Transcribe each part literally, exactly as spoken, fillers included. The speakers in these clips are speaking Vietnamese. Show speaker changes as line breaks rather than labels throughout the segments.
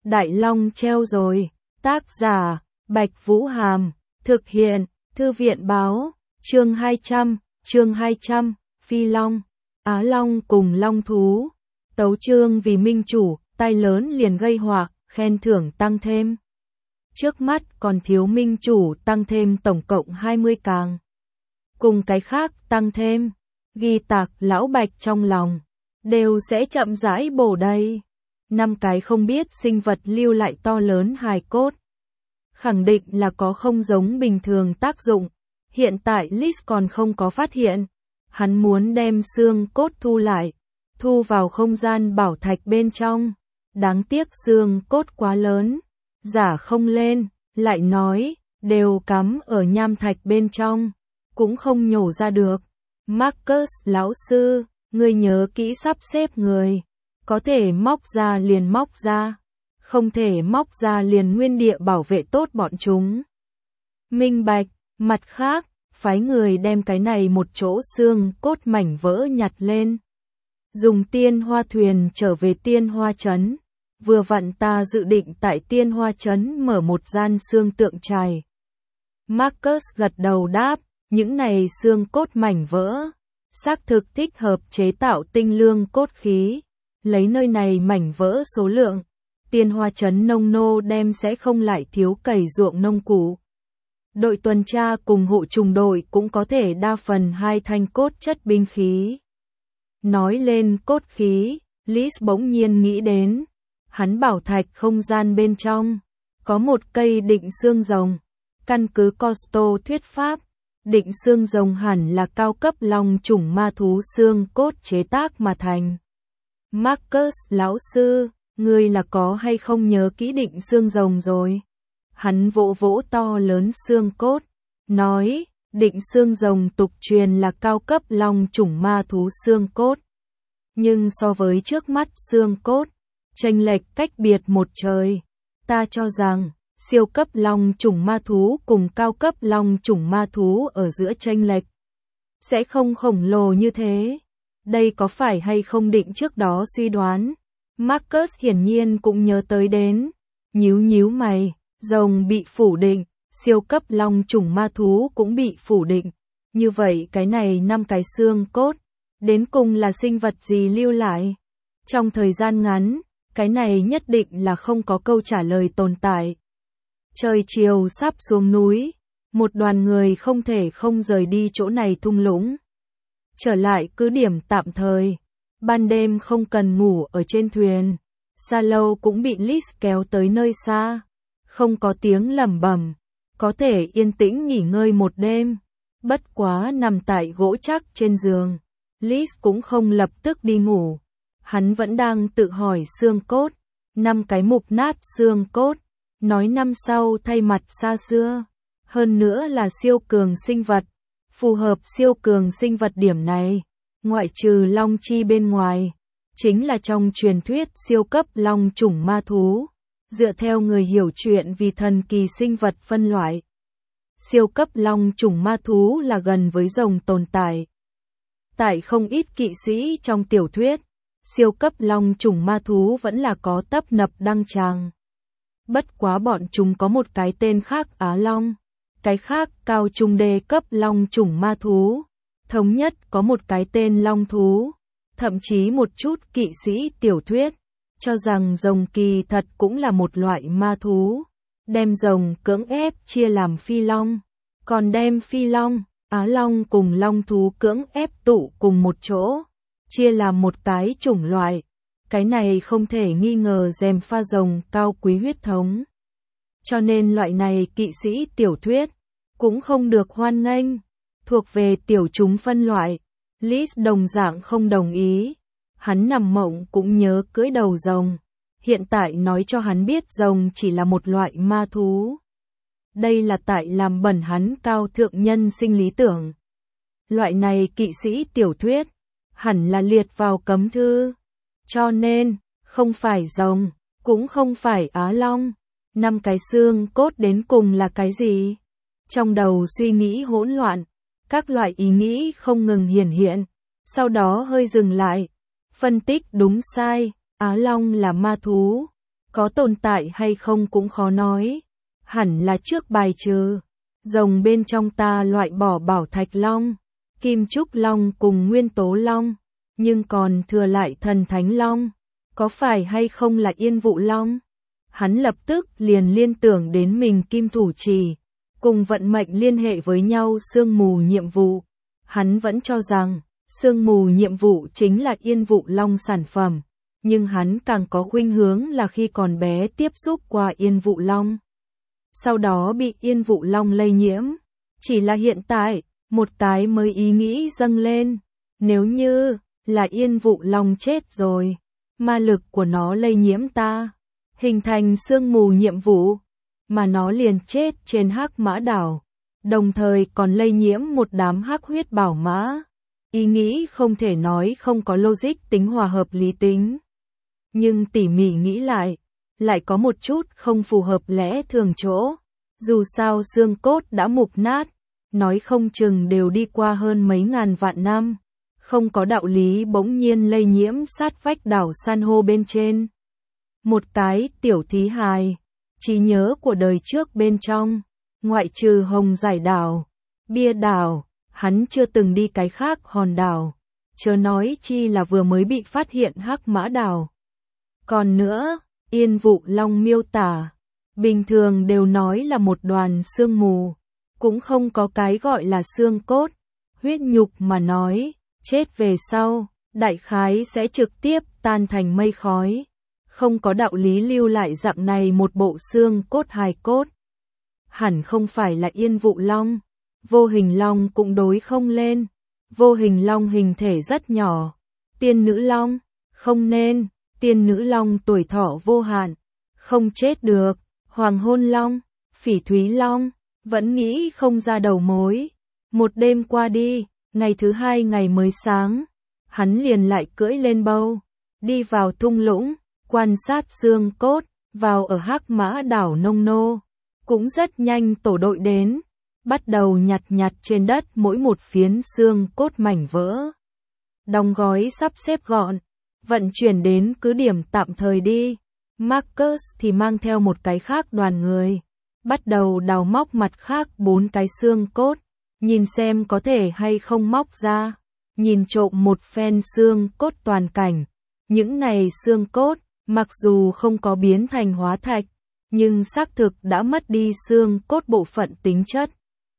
Đại Long treo rồi. Tác giả, Bạch Vũ Hàm. Thực hiện, Thư viện báo. Chương hai trăm, chương hai trăm, Phi Long. Á Long cùng Long thú. Tấu chương vì minh chủ, tai lớn liền gây họa, khen thưởng tăng thêm. Trước mắt còn thiếu minh chủ tăng thêm tổng cộng hai mươi càng. Cùng cái khác tăng thêm, ghi tạc lão Bạch trong lòng, đều sẽ chậm rãi bổ đầy. Năm cái không biết sinh vật lưu lại to lớn hài cốt. Khẳng định là có không giống bình thường tác dụng. Hiện tại Liz còn không có phát hiện. Hắn muốn đem xương cốt thu lại, thu vào không gian bảo thạch bên trong. Đáng tiếc xương cốt quá lớn, giả không lên, lại nói, đều cắm ở nham thạch bên trong, cũng không nhổ ra được. Marcus lão sư, ngươi nhớ kỹ sắp xếp người, có thể móc ra liền móc ra, không thể móc ra liền nguyên địa bảo vệ tốt bọn chúng. Minh bạch, mặt khác, phái người đem cái này một chỗ xương cốt mảnh vỡ nhặt lên. Dùng tiên hoa thuyền trở về tiên hoa trấn. Vừa vặn ta dự định tại tiên hoa trấn mở một gian xương tượng trài. Marcus gật đầu đáp, những này xương cốt mảnh vỡ, xác thực thích hợp chế tạo tinh lương cốt khí. Lấy nơi này mảnh vỡ số lượng, tiên hoa trấn nông nô đem sẽ không lại thiếu cày ruộng nông cụ. Đội tuần tra cùng hộ trùng đội cũng có thể đa phần hai thanh cốt chất binh khí. Nói lên cốt khí, Liz bỗng nhiên nghĩ đến, hắn bảo thạch không gian bên trong, có một cây định xương rồng. Căn cứ Costo thuyết pháp, định xương rồng hẳn là cao cấp long chủng ma thú xương cốt chế tác mà thành. Marcus lão sư, ngươi là có hay không nhớ kỹ định xương rồng rồi? Hắn vỗ vỗ to lớn xương cốt, nói, định xương rồng tục truyền là cao cấp long chủng ma thú xương cốt. Nhưng so với trước mắt xương cốt, chênh lệch cách biệt một trời. Ta cho rằng, siêu cấp long chủng ma thú cùng cao cấp long chủng ma thú ở giữa chênh lệch sẽ không khổng lồ như thế. Đây có phải hay không định trước đó suy đoán? Marcus hiển nhiên cũng nhớ tới đến. Nhíu nhíu mày, rồng bị phủ định, siêu cấp long chủng ma thú cũng bị phủ định. Như vậy cái này năm cái xương cốt, đến cùng là sinh vật gì lưu lại? Trong thời gian ngắn, cái này nhất định là không có câu trả lời tồn tại. Trời chiều sắp xuống núi, một đoàn người không thể không rời đi chỗ này thung lũng. Trở lại cứ điểm tạm thời, ban đêm không cần ngủ ở trên thuyền. Sa Lâu cũng bị Liz kéo tới nơi xa, không có tiếng lẩm bẩm, có thể yên tĩnh nghỉ ngơi một đêm. Bất quá nằm tại gỗ chắc trên giường, Liz cũng không lập tức đi ngủ. Hắn vẫn đang tự hỏi xương cốt, năm cái mục nát xương cốt, nói năm sau thay mặt xa xưa, hơn nữa là siêu cường sinh vật, phù hợp siêu cường sinh vật điểm này, ngoại trừ long chi bên ngoài, chính là trong truyền thuyết siêu cấp long chủng ma thú, dựa theo người hiểu chuyện vì thần kỳ sinh vật phân loại. Siêu cấp long chủng ma thú là gần với rồng tồn tại. Tại không ít kỵ sĩ trong tiểu thuyết, siêu cấp long chủng ma thú vẫn là có tấp nập đăng tràng. Bất quá bọn chúng có một cái tên khác Á Long, cái khác cao trung đề cấp long chủng ma thú, thống nhất có một cái tên Long thú. Thậm chí một chút kỵ sĩ tiểu thuyết cho rằng rồng kỳ thật cũng là một loại ma thú, đem rồng cưỡng ép chia làm phi long, còn đem phi long, Á Long cùng long thú cưỡng ép tụ cùng một chỗ, chia làm một cái chủng loại. Cái này không thể nghi ngờ dèm pha rồng cao quý huyết thống. Cho nên loại này kỵ sĩ tiểu thuyết cũng không được hoan nghênh, thuộc về tiểu chúng phân loại. Liz đồng dạng không đồng ý. Hắn nằm mộng cũng nhớ cưỡi đầu rồng. Hiện tại nói cho hắn biết rồng chỉ là một loại ma thú. Đây là tại làm bẩn hắn cao thượng nhân sinh lý tưởng. Loại này kỵ sĩ tiểu thuyết hẳn là liệt vào cấm thư. Cho nên, không phải rồng, cũng không phải Á Long. Năm cái xương cốt đến cùng là cái gì? Trong đầu suy nghĩ hỗn loạn, các loại ý nghĩ không ngừng hiển hiện, sau đó hơi dừng lại, phân tích đúng sai. Á Long là ma thú, có tồn tại hay không cũng khó nói. Hẳn là trước bài trừ rồng bên trong ta loại bỏ bảo thạch long, kim trúc long cùng nguyên tố long, nhưng còn thừa lại thần thánh long, có phải hay không là Yên Vụ Long? Hắn lập tức liền liên tưởng đến mình kim thủ chỉ, cùng vận mệnh liên hệ với nhau sương mù nhiệm vụ. Hắn vẫn cho rằng, sương mù nhiệm vụ chính là Yên Vụ Long sản phẩm, nhưng hắn càng có khuynh hướng là khi còn bé tiếp xúc qua Yên Vụ Long. Sau đó bị Yên Vụ Long lây nhiễm. Chỉ là hiện tại, một cái mới ý nghĩ dâng lên. Nếu như là Yên Vụ Long chết rồi, ma lực của nó lây nhiễm ta, hình thành sương mù nhiệm vụ, mà nó liền chết trên Hắc Mã Đảo, đồng thời còn lây nhiễm một đám hắc huyết bảo mã. Ý nghĩ không thể nói không có logic tính hòa hợp lý tính. Nhưng tỉ mỉ nghĩ lại, lại có một chút không phù hợp lẽ thường chỗ. Dù sao xương cốt đã mục nát, nói không chừng đều đi qua hơn mấy ngàn vạn năm. Không có đạo lý bỗng nhiên lây nhiễm sát vách đảo san hô bên trên. Một cái tiểu thí hài, trí nhớ của đời trước bên trong, ngoại trừ Hồng Giải đảo, Bia đảo, hắn chưa từng đi cái khác hòn đảo, chớ nói chi là vừa mới bị phát hiện Hắc Mã Đảo. Còn nữa, Yên Vụ Long miêu tả, bình thường đều nói là một đoàn sương mù, cũng không có cái gọi là xương cốt, huyết nhục mà nói, chết về sau, đại khái sẽ trực tiếp tan thành mây khói, không có đạo lý lưu lại dạng này một bộ xương cốt hài cốt. Hẳn không phải là Yên Vụ Long, Vô Hình Long cũng đối không lên, Vô Hình Long hình thể rất nhỏ, Tiên Nữ Long, không nên, Tiên Nữ Long tuổi thọ vô hạn, không chết được, Hoàng Hôn Long, Phỉ Thúy Long, vẫn nghĩ không ra đầu mối. Một đêm qua đi, ngày thứ hai ngày mới sáng, hắn liền lại cưỡi lên bâu, đi vào thung lũng, quan sát xương cốt, vào ở Hắc Mã Đảo nông nô. Cũng rất nhanh tổ đội đến, bắt đầu nhặt nhặt trên đất mỗi một phiến xương cốt mảnh vỡ. Đóng gói sắp xếp gọn, vận chuyển đến cứ điểm tạm thời đi. Marcus thì mang theo một cái khác đoàn người, bắt đầu đào móc mặt khác bốn cái xương cốt, nhìn xem có thể hay không móc ra, nhìn trộm một phen xương cốt toàn cảnh. Những này xương cốt, mặc dù không có biến thành hóa thạch, nhưng xác thực đã mất đi xương cốt bộ phận tính chất.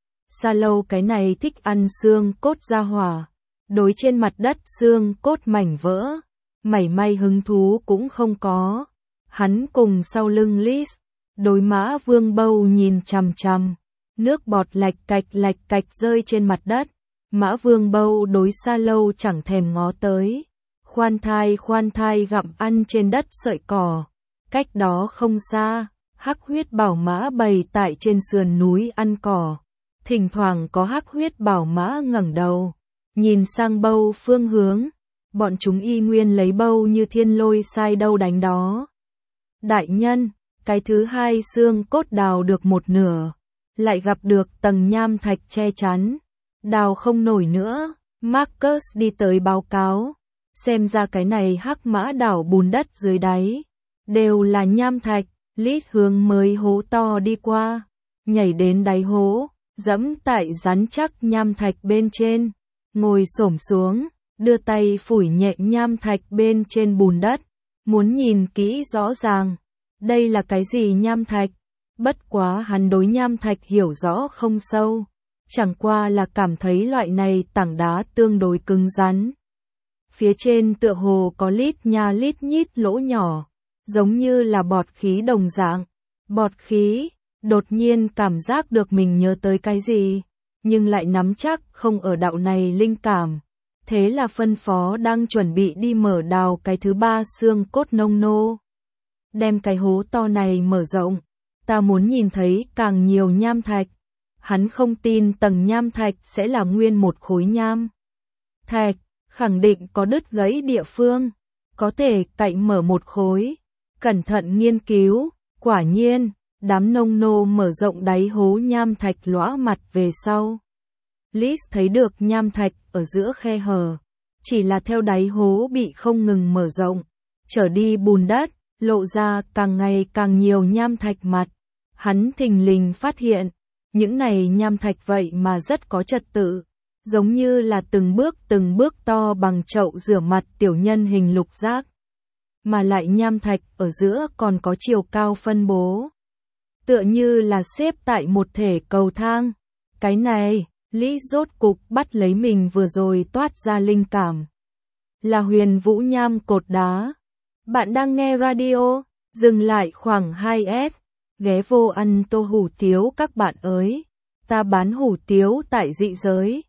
Sa Lâu cái này thích ăn xương cốt ra hỏa, đối trên mặt đất xương cốt mảnh vỡ, mảy may hứng thú cũng không có. Hắn cùng sau lưng Liz, đối Mã Vương Bâu nhìn chằm chằm, nước bọt lạch cạch lạch cạch rơi trên mặt đất. Mã Vương Bâu đối Sa Lâu chẳng thèm ngó tới, khoan thai khoan thai gặm ăn trên đất sợi cỏ. Cách đó không xa, hắc huyết bảo mã bày tại trên sườn núi ăn cỏ. Thỉnh thoảng có hắc huyết bảo mã ngẩng đầu, nhìn sang bâu phương hướng. Bọn chúng y nguyên lấy bâu như thiên lôi sai đâu đánh đó. Đại nhân, cái thứ hai xương cốt đào được một nửa, lại gặp được tầng nham thạch che chắn, đào không nổi nữa. Marcus đi tới báo cáo, xem ra cái này Hắc Mã Đảo bùn đất dưới đáy, đều là nham thạch. Lít hướng mới hố to đi qua, nhảy đến đáy hố, dẫm tại rắn chắc nham thạch bên trên, ngồi xổm xuống, đưa tay phủi nhẹ nham thạch bên trên bùn đất, muốn nhìn kỹ rõ ràng, đây là cái gì nham thạch. Bất quá hắn đối nham thạch hiểu rõ không sâu, chẳng qua là cảm thấy loại này tảng đá tương đối cứng rắn. Phía trên tựa hồ có lít nha lít nhít lỗ nhỏ, giống như là bọt khí đồng dạng. Bọt khí, đột nhiên cảm giác được mình nhớ tới cái gì, nhưng lại nắm chắc không ở đạo này linh cảm. Thế là phân phó đang chuẩn bị đi mở đào cái thứ ba xương cốt nông nô. Đem cái hố to này mở rộng, ta muốn nhìn thấy càng nhiều nham thạch. Hắn không tin tầng nham thạch sẽ là nguyên một khối nham thạch, khẳng định có đứt gãy địa phương, có thể cậy mở một khối. Cẩn thận nghiên cứu, quả nhiên, đám nông nô mở rộng đáy hố nham thạch lõa mặt về sau. Liz thấy được nham thạch ở giữa khe hở, chỉ là theo đáy hố bị không ngừng mở rộng, trở đi bùn đất, lộ ra càng ngày càng nhiều nham thạch mặt. Hắn thình lình phát hiện, những này nham thạch vậy mà rất có trật tự, giống như là từng bước từng bước to bằng chậu rửa mặt tiểu nhân hình lục giác. Mà lại nham thạch ở giữa còn có chiều cao phân bố, tựa như là xếp tại một thể cầu thang. Cái này, Lý rốt cục bắt lấy mình vừa rồi toát ra linh cảm. Là huyền vũ nham cột đá. Bạn đang nghe radio, dừng lại khoảng hai S, ghé vô ăn tô hủ tiếu các bạn ơi. Ta bán hủ tiếu tại dị giới.